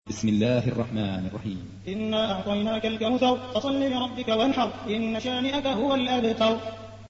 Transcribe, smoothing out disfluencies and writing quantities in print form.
بسم الله الرحمن الرحيم. إنا أعطيناك الكوثر فصل لربك وانحر إن شانئك هو الأبتر.